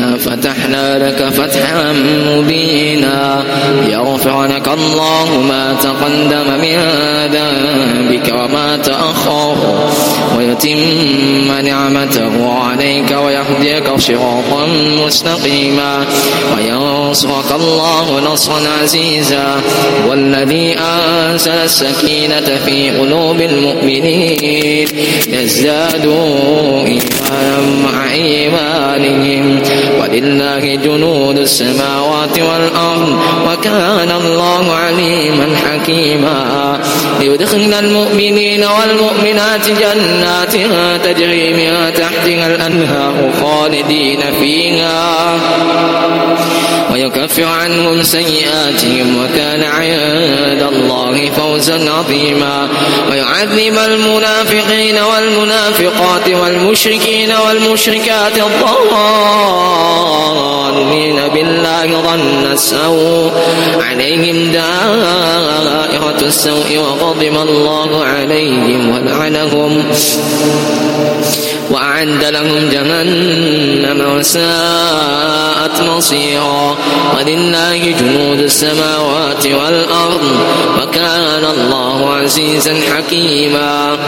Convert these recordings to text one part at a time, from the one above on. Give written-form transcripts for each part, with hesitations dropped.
إنا فتحنا لك فتحا مبينا يغفر لك الله ما تقدم من ذنبك وما تأخر ويتم نعمته عليك ويهديك صراطا مستقيما وينصرك الله نصرا عزيزا والذي أنزل السكينة في قلوب المؤمنين يزدادوا إيمانا مع إيمانهم ولله جنود السماوات والأرض وكان الله عليما حكيما ليدخل المؤمنين والمؤمنات جنات تجري من تحتها الأنهار خالدين فيها ويكفر عنهم سيئاتهم وكان عند الله فوزا عظيما ويعذب المنافقين والمنافقات والمشركين والمشركات الظانين بالله ظن السوء عليهم دائرة السوء وغضب الله عليهم ولعنهم وأعد لهم جهنم وساءت مصيرا ولله جنود السماوات والأرض وكان الله عزيزا حكيما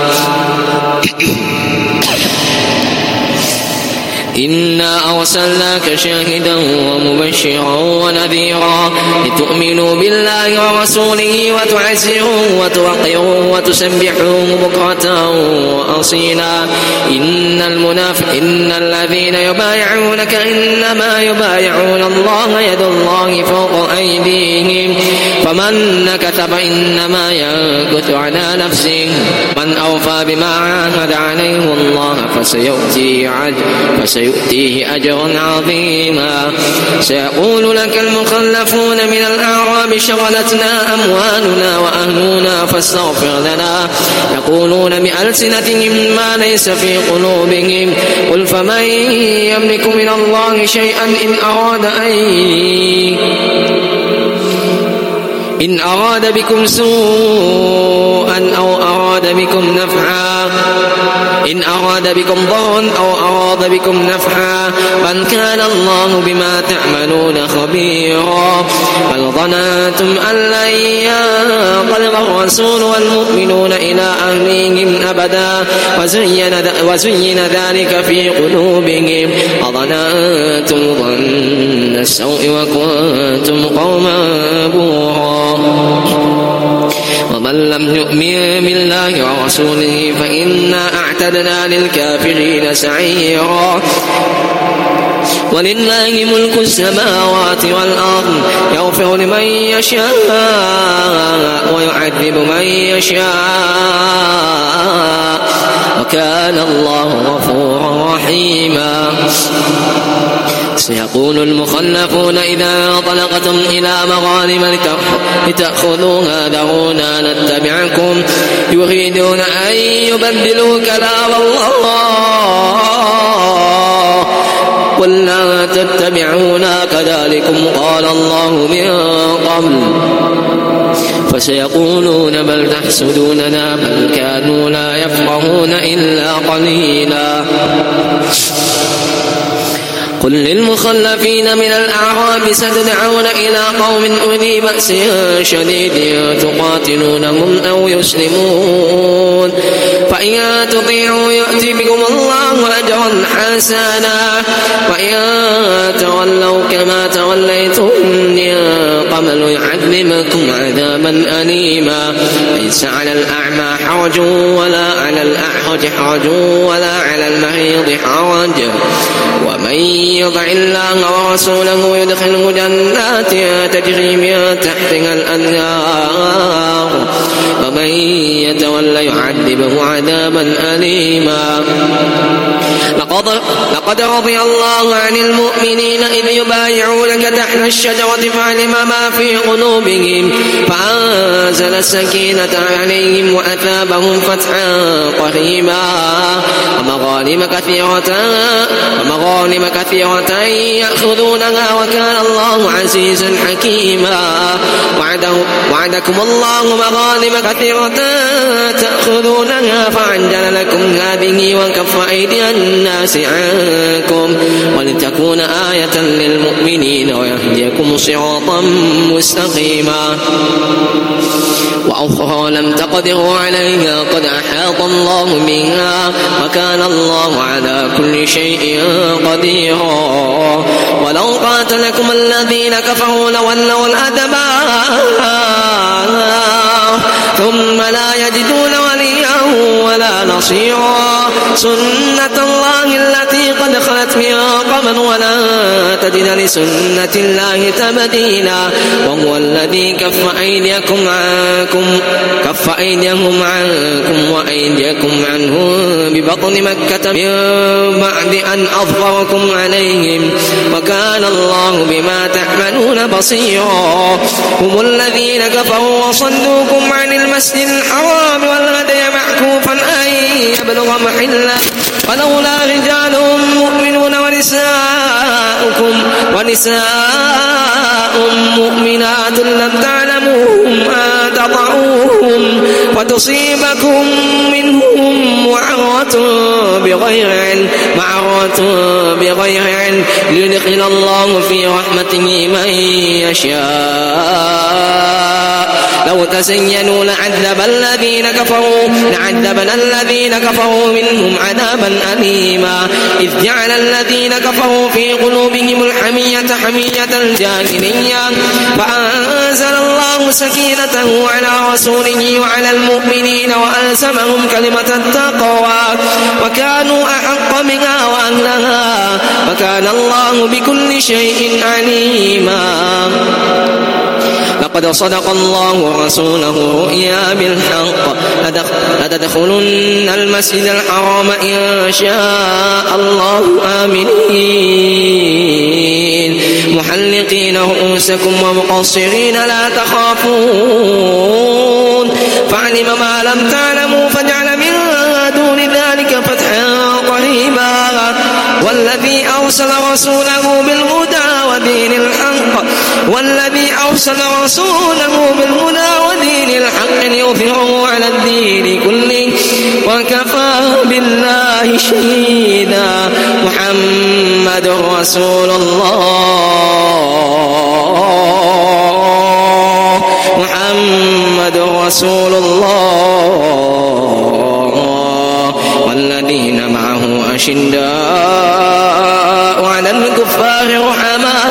إنا أرسلناك شاهدا ومبشرا ونذيرا لتؤمنوا بالله ورسوله وتعزروه وتوقروه وتسبحوه بكرة وأصيلا إن الذين يبايعونك إنما يبايعون الله يد الله فوق أيديهم فمن نكث فإنما ينكث على نفسه من أوفى بما عاهد عليه الله فسيؤتيه أجرا عظيما سيقول لك المخلفون من الأعراب شغلتنا أموالنا وأهلنا فاستغفر لنا يقولون بألسنتهم ما ليس في قلوبهم قل فمن يملك من الله شيئا إن أراد بكم سوءا أو أراد بكم نفعا إن أراد بكم ضرا أو أراد بكم نفعا بل كان الله بما تعملون خبيرا بل ظننتم أن لن ينقلب الرسول والمؤمنون إلى أهليهم أبدا وزين ذلك في قلوبهم وظننتم ظن السوء وكنتم قوما بورا ومن لم يؤمن بالله ورسوله فإنا أعتدنا للكافرين سعيرا ولله ملك السماوات والأرض يغفر لمن يشاء ويعذب من يشاء وكان الله غفورا رحيما سيقول المخلفون إذا انطلقتم إلى مغانم لتأخذوها ذرونا نتبعكم يريدون أن يبدلوا كلام الله قل لا تتبعونا كذلكم قال الله من قبل فسيقولون بل تحسدوننا بل كانوا لا يفقهون إلا قليلا قل للمخلفين من الأعراب ستدعون إلى قوم أولي بأس شديد تقاتلونهم أو يسلمون فإن تطيعوا يأتي بكم الله أجرا حسنا وإن تولوا كما توليتم من قبل يعذبكم عذابا أليما ليس على الأعمى حرج ولا على الأعرج حرج ولا على المريض حرج ومن يطع الله ورسوله يدخله جنات تجري من تحتها الأنهار ومن يتولى يعذبه عذابا أليما لقد رضي الله عن المؤمنين إذ يبايعونك تحت الشجرة فعلم ما في قلوبهم فأنزل السكينة عليهم وأثابهم فتحا قريبا ومغانم كثيرة يأخذونها وكان الله عزيزا حكيما وعدكم الله مغانم كثيرة تأخذونها فعجل لكم هذه وكف أيدي الناس الناس عنكم ولتكون آية للمؤمنين ويهديكم صراطا مستقيما. وأخرى لم تقدروا عليها قد أحاط الله بها وكان الله على كل شيء قديرا. ولو قاتلكم الذين كفروا لولوا الأدبار ثم لا يجدون وليا ولا نصيرا. سنة الله التي قد خلت من قبل ولن تجد لسنة الله تبديلا. وهو الذي كف أيديهم عنكم وأيديكم عنهم ببطن مكة من بعد أن أظفركم عليهم وكان الله بما تعملون بصيرا. هم الذين كفروا وصدوكم عن المسجد الحرام والهدي معكوفا أن يبلغ محله ولولا رجال مؤمنون ونساء مؤمنات لم تعلموهم أن تطعوهم وتصيبكم منهم معرة بغير علم ليدخل الله في رحمته من يشاء. لو تزينوا لعذبنا الذين كفروا منهم عذابا أليما. إذ جعل الذين كفروا في قلوبهم الحمية حمية الجاهلية فأنزل الله سكينته على رسوله وعلى المؤمنين وألزمهم كلمة التقوى وكانوا أحق بها وأهلها وكان الله بكل شيء عليما. لقد صدق الله رسوله رؤيا بالحق لتدخلن المسجد الحرام إن شاء الله آمنين محلقين رؤوسكم ومقصرين لا تخافون فعلم ما لم تعلموا فجعل من دون ذلك فتحا قريبا. والذي أرسل رسوله بالهدى ودين الحق ليظهره على الدين كله وكفى بالله شهيدا. محمد رسول الله والذين معه أشداء على الكفار رحماء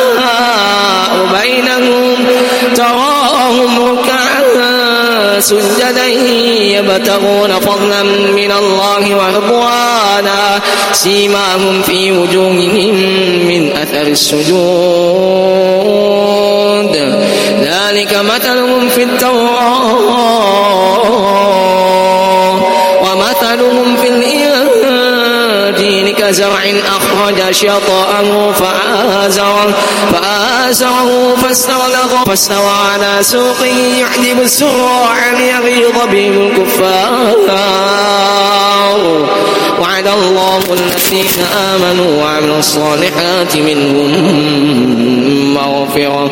بينهم تراهم ركعا سجدا يبتغون فضلا من الله ورضوانا سيماهم في وجوههم من أثر السجود ذلك مثلهم في التوراة ومثلهم في الإنجيل كزرع أخرج شطأه فآزره فاستوى على سوقه يعجب الزراع ليغيظ بهم الكفار. وعد الله الذين آمنوا وعملوا الصالحات منهم مغفرة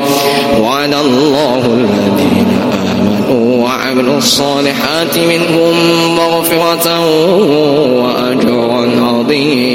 وأجرا عظيما.